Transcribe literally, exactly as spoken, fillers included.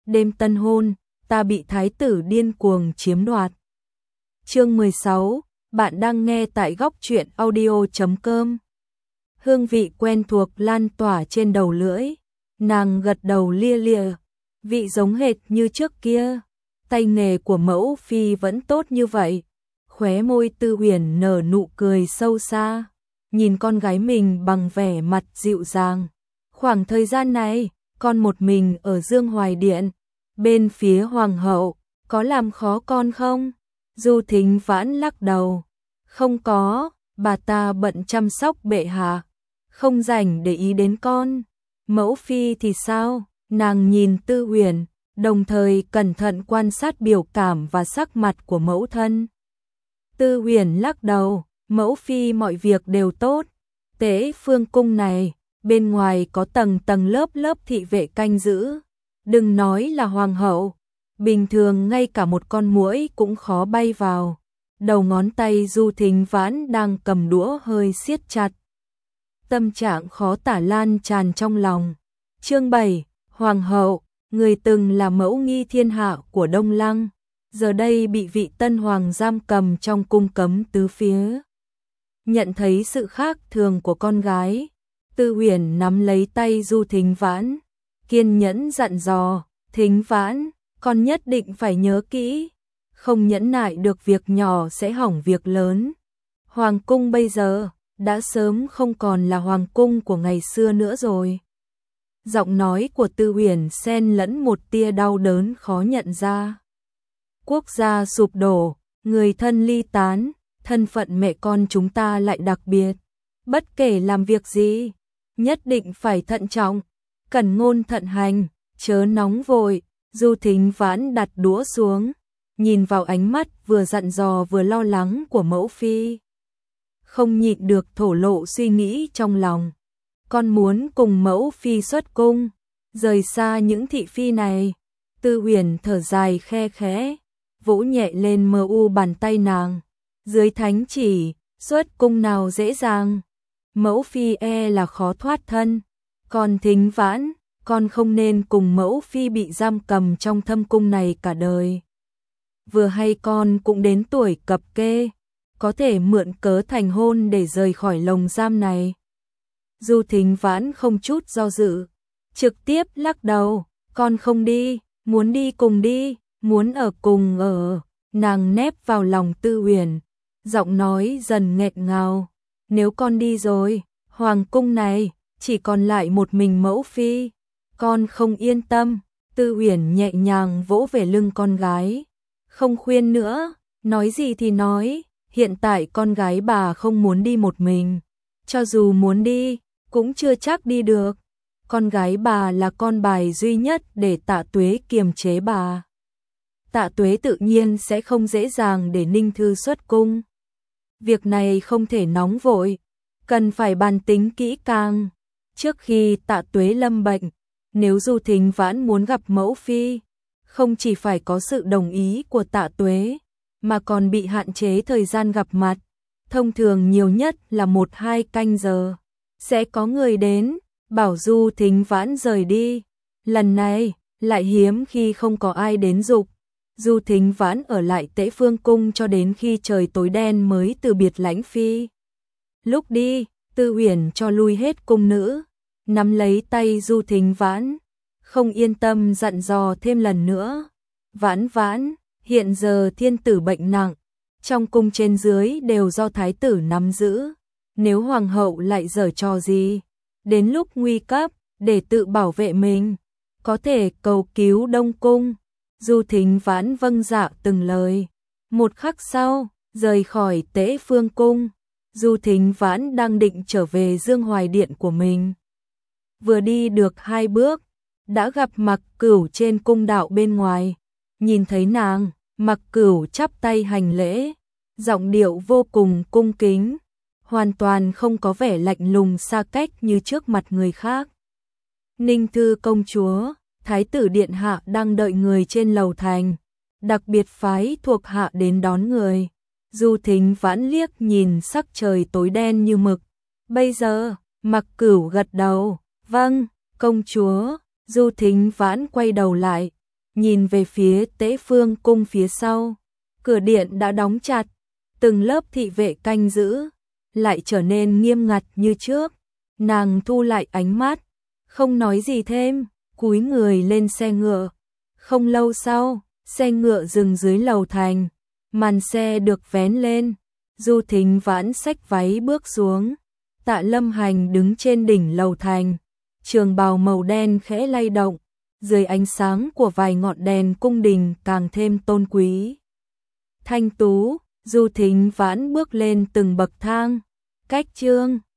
đêm tân hôn, ta bị thái tử điên cuồng chiếm đoạt. Chương mười sáu, bạn đang nghe tại góc truyện audio chấm com. Hương vị quen thuộc lan tỏa trên đầu lưỡi, nàng gật đầu lia lịa, vị giống hệt như trước kia, tay nghề của mẫu phi vẫn tốt như vậy. Khóe môi Tư Huyền nở nụ cười sâu xa, nhìn con gái mình bằng vẻ mặt dịu dàng. Khoảng thời gian này, con một mình ở Dương Hoài Điện, bên phía hoàng hậu, có làm khó con không? Du Thính Vãn lắc đầu, không có, bà ta bận chăm sóc bệ hạ, không rảnh để ý đến con. Mẫu phi thì sao? Nàng nhìn Tư Huyền, đồng thời cẩn thận quan sát biểu cảm và sắc mặt của mẫu thân. Tư Huyền lắc đầu, mẫu phi mọi việc đều tốt. Tế Phương cung này, bên ngoài có tầng tầng lớp lớp thị vệ canh giữ. Đừng nói là hoàng hậu, bình thường ngay cả một con muỗi cũng khó bay vào. Đầu ngón tay Du Thính Vãn đang cầm đũa hơi siết chặt. Tâm trạng khó tả lan tràn trong lòng. Chương bảy, hoàng hậu, người từng là mẫu nghi thiên hạ của Đông Lăng, giờ đây bị vị tân hoàng giam cầm trong cung cấm tứ phía. Nhận thấy sự khác thường của con gái, Tư Huyền nắm lấy tay Du Thính Vãn, kiên nhẫn dặn dò, Thính Vãn, con nhất định phải nhớ kỹ, không nhẫn nại được việc nhỏ sẽ hỏng việc lớn. Hoàng cung bây giờ, đã sớm không còn là hoàng cung của ngày xưa nữa rồi. Giọng nói của Tư Huyền xen lẫn một tia đau đớn khó nhận ra. Quốc gia sụp đổ, người thân ly tán, thân phận mẹ con chúng ta lại đặc biệt. Bất kể làm việc gì, nhất định phải thận trọng, cẩn ngôn thận hành, chớ nóng vội. Du Thính Vãn đặt đũa xuống, nhìn vào ánh mắt vừa dặn dò vừa lo lắng của mẫu phi. Không nhịn được thổ lộ suy nghĩ trong lòng. Con muốn cùng mẫu phi xuất cung, rời xa những thị phi này. Tư Huyền thở dài khe khẽ, vỗ nhẹ lên mờ u bàn tay nàng. Dưới thánh chỉ, xuất cung nào dễ dàng. Mẫu phi e là khó thoát thân. Còn Thính Vãn, con không nên cùng mẫu phi bị giam cầm trong thâm cung này cả đời. Vừa hay con cũng đến tuổi cập kê, có thể mượn cớ thành hôn để rời khỏi lồng giam này. Du Thính Vãn không chút do dự, trực tiếp lắc đầu, con không đi, muốn đi cùng đi, muốn ở cùng ở. Nàng nép vào lòng Tư Huyền, giọng nói dần nghẹn ngào, nếu con đi rồi, hoàng cung này chỉ còn lại một mình mẫu phi, con không yên tâm. Tư Huyền nhẹ nhàng vỗ về lưng con gái, không khuyên nữa, nói gì thì nói, hiện tại con gái bà không muốn đi một mình, cho dù muốn đi, cũng chưa chắc đi được. Con gái bà là con bài duy nhất để Tạ Tuế kiềm chế bà. Tạ Tuế tự nhiên sẽ không dễ dàng để Ninh Thư xuất cung. Việc này không thể nóng vội, cần phải bàn tính kỹ càng. Trước khi Tạ Tuế lâm bệnh, nếu Du Thính Vãn muốn gặp mẫu phi, không chỉ phải có sự đồng ý của Tạ Tuế, mà còn bị hạn chế thời gian gặp mặt, thông thường nhiều nhất là một hai canh giờ. Sẽ có người đến, bảo Du Thính Vãn rời đi. Lần này, lại hiếm khi không có ai đến giục. Du Thính Vãn ở lại Tế Phương cung cho đến khi trời tối đen mới từ biệt lãnh phi. Lúc đi, Tư Huyền cho lui hết cung nữ, nắm lấy tay Du Thính Vãn, không yên tâm dặn dò thêm lần nữa. Vãn Vãn, hiện giờ thiên tử bệnh nặng, trong cung trên dưới đều do thái tử nắm giữ. Nếu hoàng hậu lại giở trò gì, đến lúc nguy cấp, để tự bảo vệ mình, có thể cầu cứu Đông cung. Du Thính Vãn vâng dạ từng lời. Một khắc sau, rời khỏi Tế Phương cung, Du Thính Vãn đang định trở về Dương Hoài Điện của mình. Vừa đi được hai bước, đã gặp Mặc Cửu trên cung đạo bên ngoài. Nhìn thấy nàng, Mặc Cửu chắp tay hành lễ, giọng điệu vô cùng cung kính, hoàn toàn không có vẻ lạnh lùng xa cách như trước mặt người khác. Ninh Thư công chúa, thái tử điện hạ đang đợi người trên lầu thành, đặc biệt phái thuộc hạ đến đón người. Du Thính Vãn liếc nhìn sắc trời tối đen như mực. Bây giờ, Mặc Cửu gật đầu, vâng, công chúa. Du Thính Vãn quay đầu lại, nhìn về phía Tế Phương cung phía sau, cửa điện đã đóng chặt, từng lớp thị vệ canh giữ, lại trở nên nghiêm ngặt như trước. Nàng thu lại ánh mắt, không nói gì thêm, cúi người lên xe ngựa. Không lâu sau, xe ngựa dừng dưới lầu thành, màn xe được vén lên, Du Thính Vãn xách váy bước xuống. Tạ Lâm Hành đứng trên đỉnh lầu thành, trường bào màu đen khẽ lay động, dưới ánh sáng của vài ngọn đèn cung đình càng thêm tôn quý. Thanh tú, Du Thính Vãn bước lên từng bậc thang, cách Trương